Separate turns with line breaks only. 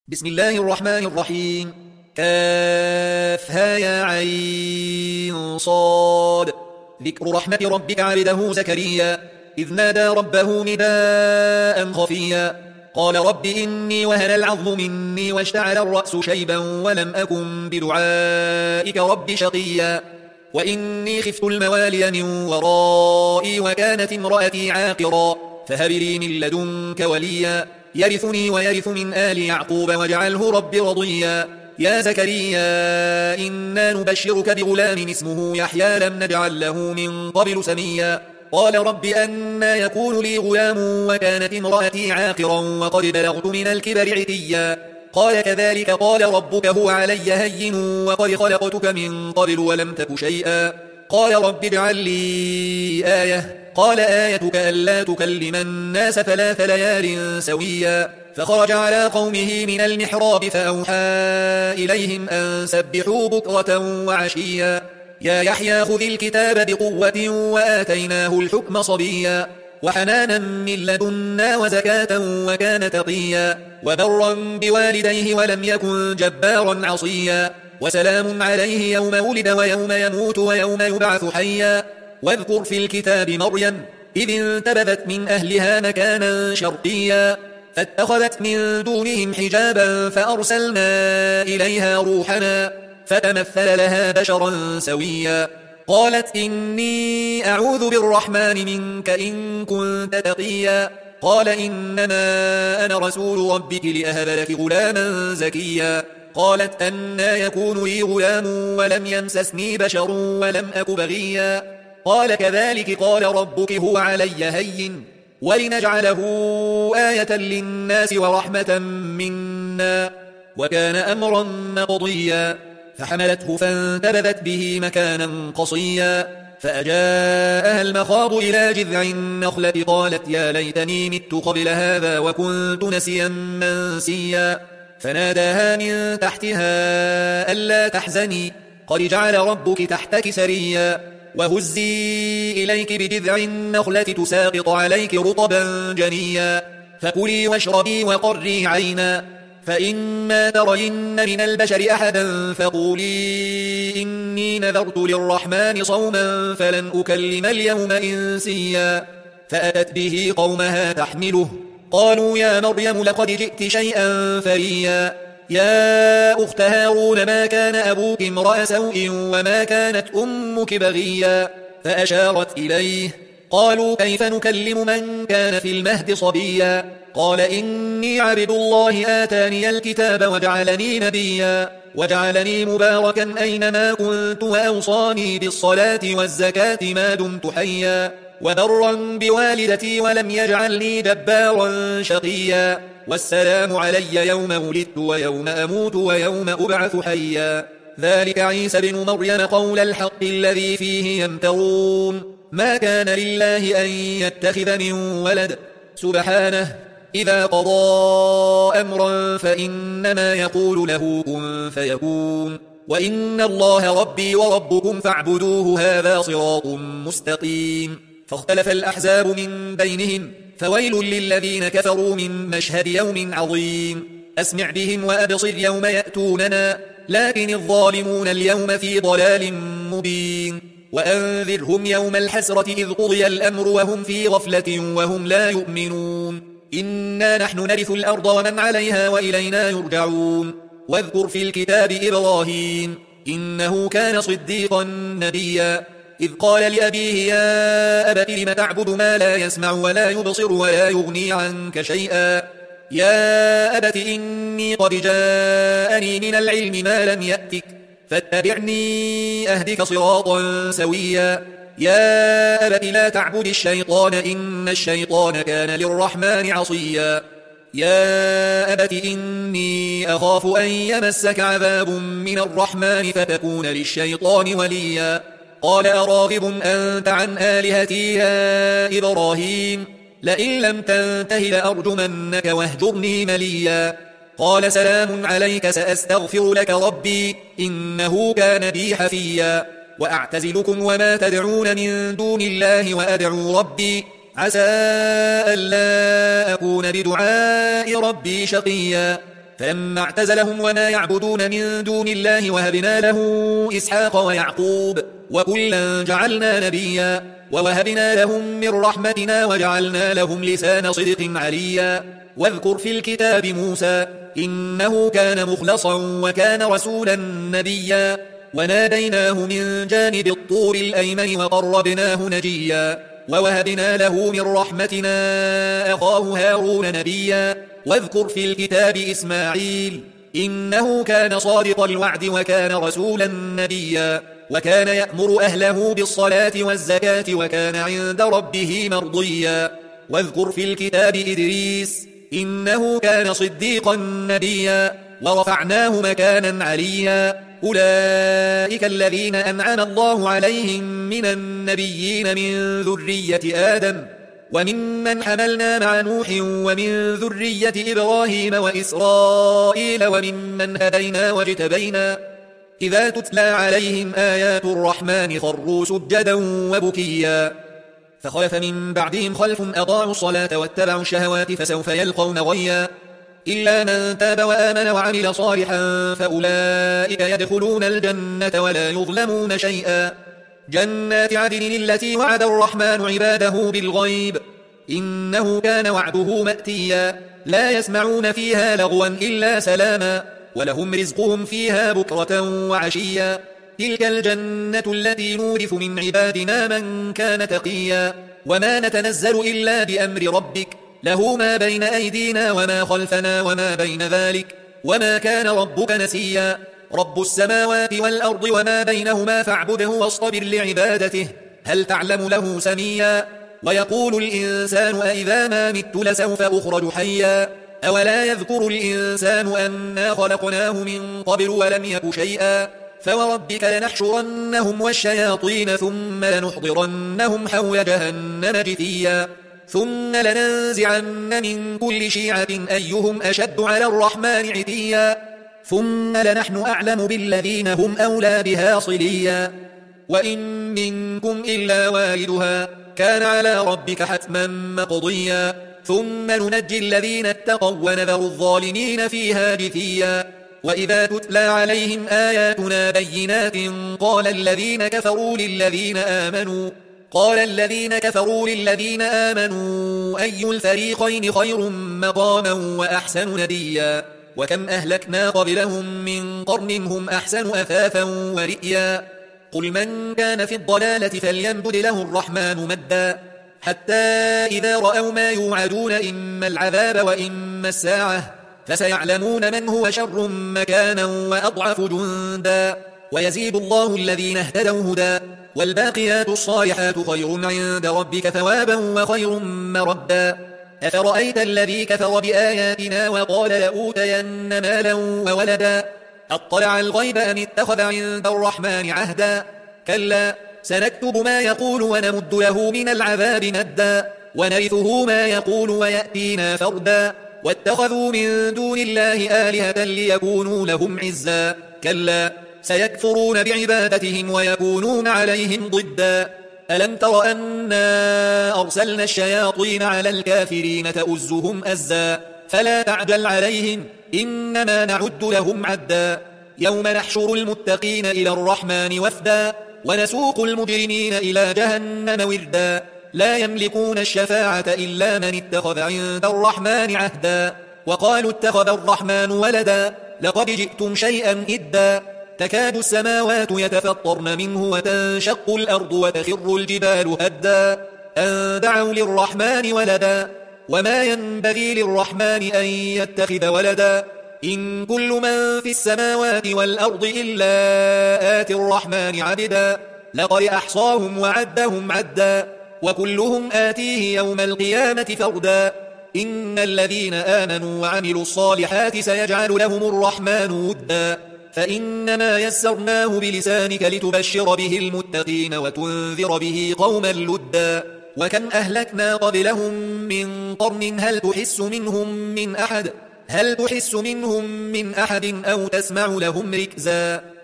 بسم الله الرحمن الرحيم. كافها يا عين صاد. ذكر رحمة ربك عبده زكريا إذ نادى ربه نداء خفيا قال رب إني وهن العظم مني واشتعل الرأس شيبا ولم أكن بدعائك رب شقيا وإني خفت الموالي من ورائي وكانت امرأتي عاقرا فهب لي من لدنك وليا يرثني ويرث من آل يعقوب واجعله رب رضيا يا زكريا إنا نبشرك بغلام اسمه يحيى لم نجعل له من قبل سميا قال رب أنى يكون لي غلام وكانت امرأتي عاقرا وقد بلغت من الكبر عتيا قال كذلك قال ربك هو علي هين وقد خلقتك من قبل ولم تك شيئا قال رب اجعل لي آية قال آيتك ألا تكلم الناس 3 ليال سويا فخرج على قومه من المحراب فأوحى إليهم أن سبحوا بكرة وعشيا يا يحيى خذ الكتاب بقوة وآتيناه الحكم صبيا وحنانا من لدنا وزكاة وكان تقيا وبرا بوالديه ولم يكن جبارا عصيا وسلام عليه يوم ولد ويوم يموت ويوم يبعث حيا واذكر في الكتاب مريم إذ انتبذت من أهلها مكانا شرقيا فاتخذت من دونهم حجابا فأرسلنا إليها روحنا فتمثل لها بشرا سويا قالت إني أعوذ بالرحمن منك إن كنت تقيا قال إنما أنا رسول ربك لأهب لك غلاما زكيا قالت أنى يكون لي غلام ولم يمسسني بشر ولم أك بغيا قال كذلك قال ربك هو علي هين ولنجعله آية للناس ورحمة منا وكان أمرا مقضيا فحملته فانتبذت به مكانا قصيا فأجاءها المخاض إلى جذع النخلة قالت يا ليتني مت قبل هذا وكنت نسيا منسيا فناداها من تحتها ألا تحزني قد جعل ربك تحتك سريا وهزي إليك بجذع النخلة تساقط عليك رطبا جنيا فكلي واشربي وقري عينا فإما ترين من البشر أحدا فقولي إني نذرت للرحمن صوما فلن أكلم اليوم إنسيا فأتت به قومها تحمله قالوا يا مريم لقد جئت شيئا فريا يا أخت هارون ما كان أبوك امرأ سوء وما كانت أمك بغيا فأشارت إليه قالوا كيف نكلم من كان في المهد صبيا قال إني عبد الله آتاني الكتاب وجعلني نبيا وجعلني مباركا أينما كنت وأوصاني بالصلاة والزكاة ما دمت حيا وبرا بوالدتي ولم يجعلني جبارا شقيا والسلام علي يوم ولدت ويوم أموت ويوم أبعث حيا ذلك عيسى بن مريم قول الحق الذي فيه يمترون ما كان لله أن يتخذ من ولد سبحانه إذا قضى أمرا فإنما يقول له كن فيكون وإن الله ربي وربكم فاعبدوه هذا صراط مستقيم فاختلف الأحزاب من بينهم فويل للذين كفروا من مشهد يوم عظيم أسمع بهم وأبصر يوم يأتوننا لكن الظالمون اليوم في ضلال مبين وأنذرهم يوم الحسرة إذ قضي الأمر وهم في غفلة وهم لا يؤمنون إنا نحن نرث الأرض ومن عليها وإلينا يرجعون واذكر في الكتاب إبراهيم إنه كان صديقا نبيا إذ قال لأبيه يا أبت لم تعبد ما لا يسمع ولا يبصر ولا يغني عنك شيئا يا أبت إني قد جاءني من العلم ما لم يأتك فاتبعني أهدك صراطا سويا يا أبت لا تعبد الشيطان إن الشيطان كان للرحمن عصيا يا أبت إني أخاف أن يمسك عذاب من الرحمن فتكون للشيطان وليا قال أراغب أنت عن آلهتي يا إبراهيم لئن لم تنته لأرجمنك واهجرني مليا قال سلام عليك سأستغفر لك ربي إنه كان بي حفيا وأعتزلكم وما تدعون من دون الله وأدعو ربي عسى ألا أكون بدعاء ربي شقيا فلما اعتزلهم وما يعبدون من دون الله وهبنا له إسحاق ويعقوب وكلا جعلنا نبيا ووهبنا لهم من رحمتنا وجعلنا لهم لسان صدق عليا. واذكر في الكتاب موسى إنه كان مخلصا وكان رسولا نبيا وناديناه من جانب الطور الأيمن وقربناه نجيا ووهبنا له من رحمتنا أخاه هارون نبيا. واذكر في الكتاب إسماعيل إنه كان صادق الوعد وكان رسولا نبيا وكان يأمر أهله بالصلاة والزكاة وكان عند ربه مرضيا. واذكر في الكتاب إدريس إنه كان صديقا نبيا ورفعناه مكانا عليا. أولئك الذين أنعم الله عليهم من النبيين من ذرية آدم وممن حملنا مع نوح ومن ذرية إبراهيم وإسرائيل وممن هدينا واجتبينا إذا تتلى عليهم آيات الرحمن خروا سجدا وبكيا. فخلف من بعدهم خلف أضاعوا الصلاة واتبعوا الشهوات فسوف يلقون غيا إلا من تاب وآمن وعمل صالحا فأولئك يدخلون الجنة ولا يظلمون شيئا. جنات عدن التي وعد الرحمن عباده بالغيب إنه كان وعده مأتيا لا يسمعون فيها لغوا إلا سلاما ولهم رزقهم فيها بكرة وعشيا. تلك الجنة التي نورث من عبادنا من كان تقيا وما نتنزل إلا بأمر ربك له ما بين أيدينا وما خلفنا وما بين ذلك وما كان ربك نسيا. رب السماوات والأرض وما بينهما فاعبده واصطبر لعبادته هل تعلم له سميا. ويقول الإنسان أإذا ما مت لسوف أخرج حيا أولا يذكر الإنسان أنا خلقناه من قبل ولم يك شيئا. فوربك لنحشرنهم والشياطين ثم لنحضرنهم حول جهنم جثيا ثم لننزعن من كل شيعة أيهم أشد على الرحمن عتيا ثم لنحن أعلم بالذين هم أولى بها صليا. وإن منكم إلا واردها كان على ربك حتما مقضيا ثم ننجي الذين اتقوا ونذر الظالمين فيها جثيا. وإذا تتلى عليهم آياتنا بينات قال الذين كفروا للذين آمنوا أي الفريقين خير مقاما وأحسن نديا وكم أهلكنا قبلهم من قرن هم أحسن أثاثا ورئيا. قل من كان في الضلالة فليمدد له الرحمن مدا حتى إذا رأوا ما يوعدون إما العذاب وإما الساعة فسيعلمون من هو شر مكانا وأضعف جندا ويزيد الله الذين اهتدوا هدى والباقيات الصالحات خير عند ربك ثوابا وخير مردا. أفرأيت الذي كفر بآياتنا وقال لأوتين مالا وولدا أطلع الغيب أم اتخذ عند الرحمن عهدا كلا سنكتب ما يقول ونمد له من العذاب مدا ونرثه ما يقول ويأتينا فردا واتخذوا من دون الله آلهة ليكونوا لهم عزا كلا سيكفرون بعبادتهم ويكونون عليهم ضدا. ألم تر أنا أرسلنا الشياطين على الكافرين تؤزهم أزا فلا تعجل عليهم إنما نعد لهم عدا. يوم نحشر المتقين إلى الرحمن وفدا ونسوق المجرمين إلى جهنم وردا لا يملكون الشفاعة إلا من اتخذ عند الرحمن عهدا وقالوا اتخذ الرحمن ولدا لقد جئتم شيئا إدا. تكاد السماوات يتفطرن منه وتنشق الأرض وتخر الجبال هدا أن دعوا للرحمن ولدا وما ينبغي للرحمن أن يتخذ ولدا. إن كل من في السماوات والأرض إلا آتي الرحمن عبدا لقد أحصاهم وعدهم عدا وكلهم آتيه يوم القيامة فردا. إن الذين آمنوا وعملوا الصالحات سيجعل لهم الرحمن ودا فإنما يسرناه بلسانك لتبشر به المتقين وتنذر به قوما لدا. وكم أهلكنا قبلهم من قرن هل تحس منهم من أحد أو تسمع لهم ركزا.